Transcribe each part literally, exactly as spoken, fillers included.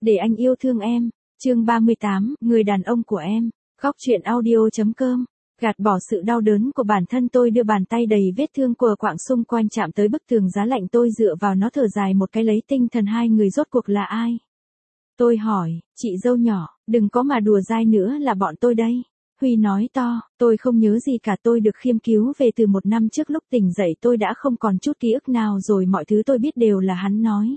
để anh yêu thương em. Chương ba mươi tám, người đàn ông của em. Góc truyện audio.com. Gạt bỏ sự đau đớn của bản thân, tôi đưa bàn tay đầy vết thương của quạng xung quanh chạm tới bức tường giá lạnh, tôi dựa vào nó thở dài một cái lấy tinh thần. Hai người rốt cuộc là ai? Tôi hỏi. Chị dâu nhỏ, đừng có mà đùa dai nữa, là bọn tôi đây. Huy nói to. Tôi không nhớ gì cả, tôi được Khiêm cứu về từ một năm trước, lúc tỉnh dậy tôi đã không còn chút ký ức nào rồi, mọi thứ tôi biết đều là hắn nói.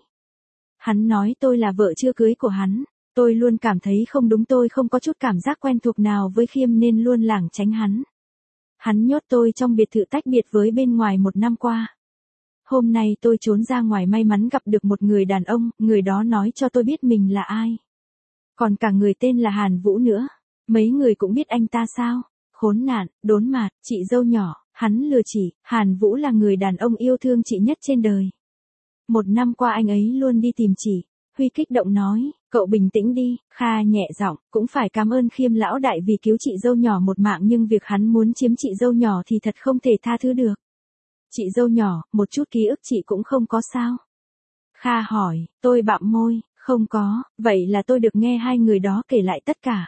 Hắn nói tôi là vợ chưa cưới của hắn. Tôi luôn cảm thấy không đúng, tôi không có chút cảm giác quen thuộc nào với Khiêm nên luôn lảng tránh hắn. Hắn nhốt tôi trong biệt thự tách biệt với bên ngoài một năm qua. Hôm nay tôi trốn ra ngoài, may mắn gặp được một người đàn ông, người đó nói cho tôi biết mình là ai. Còn cả người tên là Hàn Vũ nữa. Mấy người cũng biết anh ta sao? Khốn nạn, đốn mạt, chị dâu nhỏ, hắn lừa chị. Hàn Vũ là người đàn ông yêu thương chị nhất trên đời. Một năm qua anh ấy luôn đi tìm chị. Huy kích động nói. Cậu bình tĩnh đi. Kha nhẹ giọng. Cũng phải cảm ơn Khiêm lão đại vì cứu chị dâu nhỏ một mạng, nhưng việc hắn muốn chiếm chị dâu nhỏ thì thật không thể tha thứ được. Chị dâu nhỏ, một chút ký ức chị cũng không có sao? Kha hỏi. Tôi bặm môi. Không có. Vậy là tôi được nghe hai người đó kể lại tất cả.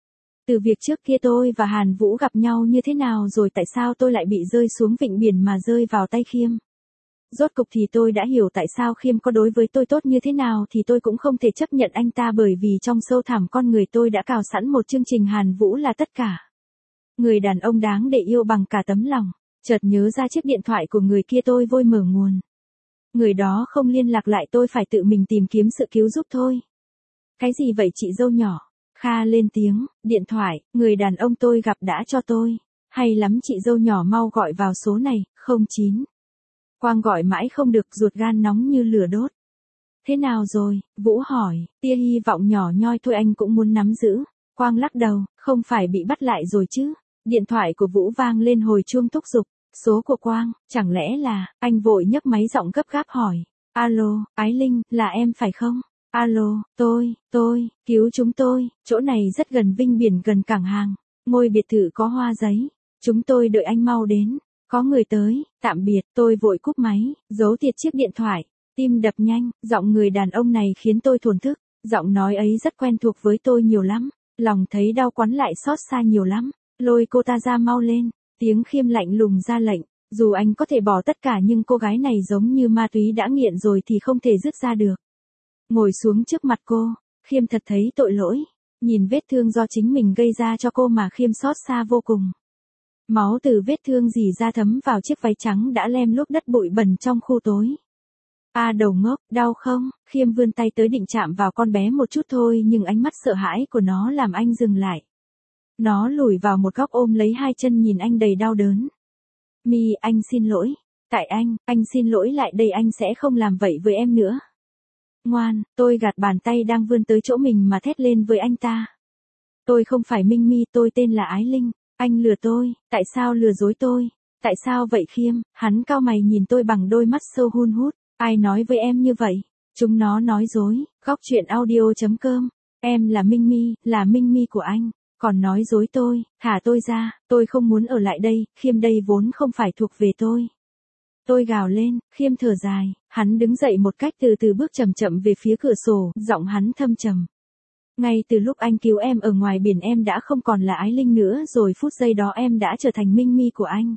Từ việc trước kia tôi và Hàn Vũ gặp nhau như thế nào, rồi tại sao tôi lại bị rơi xuống vịnh biển mà rơi vào tay Khiêm. Rốt cục thì tôi đã hiểu tại sao Khiêm có đối với tôi tốt như thế nào, thì tôi cũng không thể chấp nhận anh ta, bởi vì trong sâu thẳm con người tôi đã cào sẵn một chương trình Hàn Vũ là tất cả. Người đàn ông đáng để yêu bằng cả tấm lòng. Chợt nhớ ra chiếc điện thoại của người kia, tôi vội mở nguồn. Người đó không liên lạc lại, tôi phải tự mình tìm kiếm sự cứu giúp thôi. Cái gì vậy chị dâu nhỏ? Kha lên tiếng. Điện thoại, người đàn ông tôi gặp đã cho tôi. Hay lắm chị dâu nhỏ, mau gọi vào số này, không chín. Quang gọi mãi không được, ruột gan nóng như lửa đốt. Thế nào rồi? Vũ hỏi. Tia hy vọng nhỏ nhoi thôi, anh cũng muốn nắm giữ. Quang lắc đầu. Không phải bị bắt lại rồi chứ? Điện thoại của Vũ vang lên hồi chuông thúc giục. Số của Quang, chẳng lẽ là? Anh vội nhấc máy, giọng gấp gáp hỏi. Alo, Ái Linh, là em phải không? Alo, tôi, tôi, cứu chúng tôi, chỗ này rất gần Vinh Biển, gần cảng hàng, ngôi biệt thự có hoa giấy, chúng tôi đợi anh mau đến, có người tới, tạm biệt. Tôi vội cúp máy, giấu tiệt chiếc điện thoại, tim đập nhanh, giọng người đàn ông này khiến tôi thổn thức, giọng nói ấy rất quen thuộc với tôi nhiều lắm, lòng thấy đau quắn lại xót xa nhiều lắm. Lôi cô ta ra, mau lên. Tiếng Khiêm lạnh lùng ra lệnh. Dù anh có thể bỏ tất cả, nhưng cô gái này giống như ma túy, đã nghiện rồi thì không thể dứt ra được. Ngồi xuống trước mặt cô, Khiêm thật thấy tội lỗi. Nhìn vết thương do chính mình gây ra cho cô mà Khiêm xót xa vô cùng. Máu từ vết thương rỉ ra thấm vào chiếc váy trắng đã lem luốc đất bụi bẩn trong khu tối. A đầu ngốc, đau không? Khiêm vươn tay tới định chạm vào con bé một chút thôi, nhưng ánh mắt sợ hãi của nó làm anh dừng lại. Nó lùi vào một góc ôm lấy hai chân, nhìn anh đầy đau đớn. Mi, anh xin lỗi. Tại anh, anh xin lỗi, lại đây, anh sẽ không làm vậy với em nữa. Ngoan. Tôi gạt bàn tay đang vươn tới chỗ mình mà thét lên với anh ta. Tôi không phải Minh Mi, tôi tên là Ái Linh. Anh lừa tôi. Tại sao lừa dối tôi? Tại sao vậy Khiêm? Hắn cau mày nhìn tôi bằng đôi mắt sâu hun hút. Ai nói với em như vậy? Chúng nó nói dối. Góc truyện audio.com. Em là Minh Mi, là Minh Mi của anh. Còn nói dối tôi. Thả tôi ra. Tôi không muốn ở lại đây. Khiêm, đây vốn không phải thuộc về tôi. Tôi gào lên. Khiêm thở dài. Hắn đứng dậy một cách từ từ, bước chậm chậm về phía cửa sổ, giọng hắn thâm trầm. Ngay từ lúc anh cứu em ở ngoài biển, em đã không còn là Ái Linh nữa rồi, phút giây đó em đã trở thành Minh Mi của anh.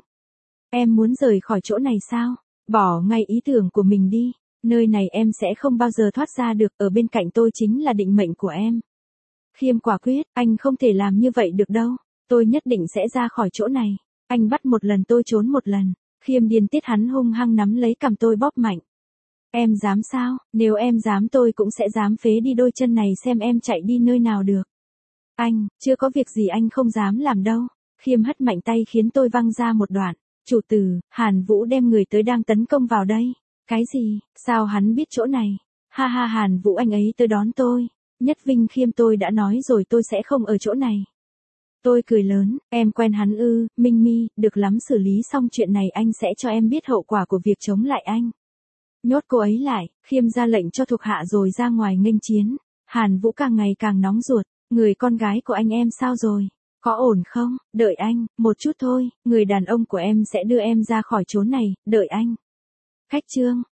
Em muốn rời khỏi chỗ này sao? Bỏ ngay ý tưởng của mình đi. Nơi này em sẽ không bao giờ thoát ra được, ở bên cạnh tôi chính là định mệnh của em. Khiêm quả quyết. Anh không thể làm như vậy được đâu. Tôi nhất định sẽ ra khỏi chỗ này. Anh bắt một lần, tôi trốn một lần. Khiêm điên tiết, hắn hung hăng nắm lấy cằm tôi bóp mạnh. Em dám sao? Nếu em dám tôi cũng sẽ dám phế đi đôi chân này, xem em chạy đi nơi nào được. Anh, chưa có việc gì anh không dám làm đâu. Khiêm hất mạnh tay khiến tôi văng ra một đoạn. Chủ tử, Hàn Vũ đem người tới, đang tấn công vào đây. Cái gì? Sao hắn biết chỗ này? Ha ha, Hàn Vũ anh ấy tới đón tôi. Nhất Vinh. Khiêm, tôi đã nói rồi tôi sẽ không ở chỗ này. Tôi cười lớn. Em quen hắn ư? Minh Mi, được lắm, xử lý xong chuyện này anh sẽ cho em biết hậu quả của việc chống lại anh. Nhốt cô ấy lại. Khiêm ra lệnh cho thuộc hạ rồi ra ngoài nghênh chiến. Hàn Vũ càng ngày càng nóng ruột. Người con gái của anh em sao rồi? Có ổn không? Đợi anh, một chút thôi, người đàn ông của em sẽ đưa em ra khỏi chốn này, đợi anh. Khách trương,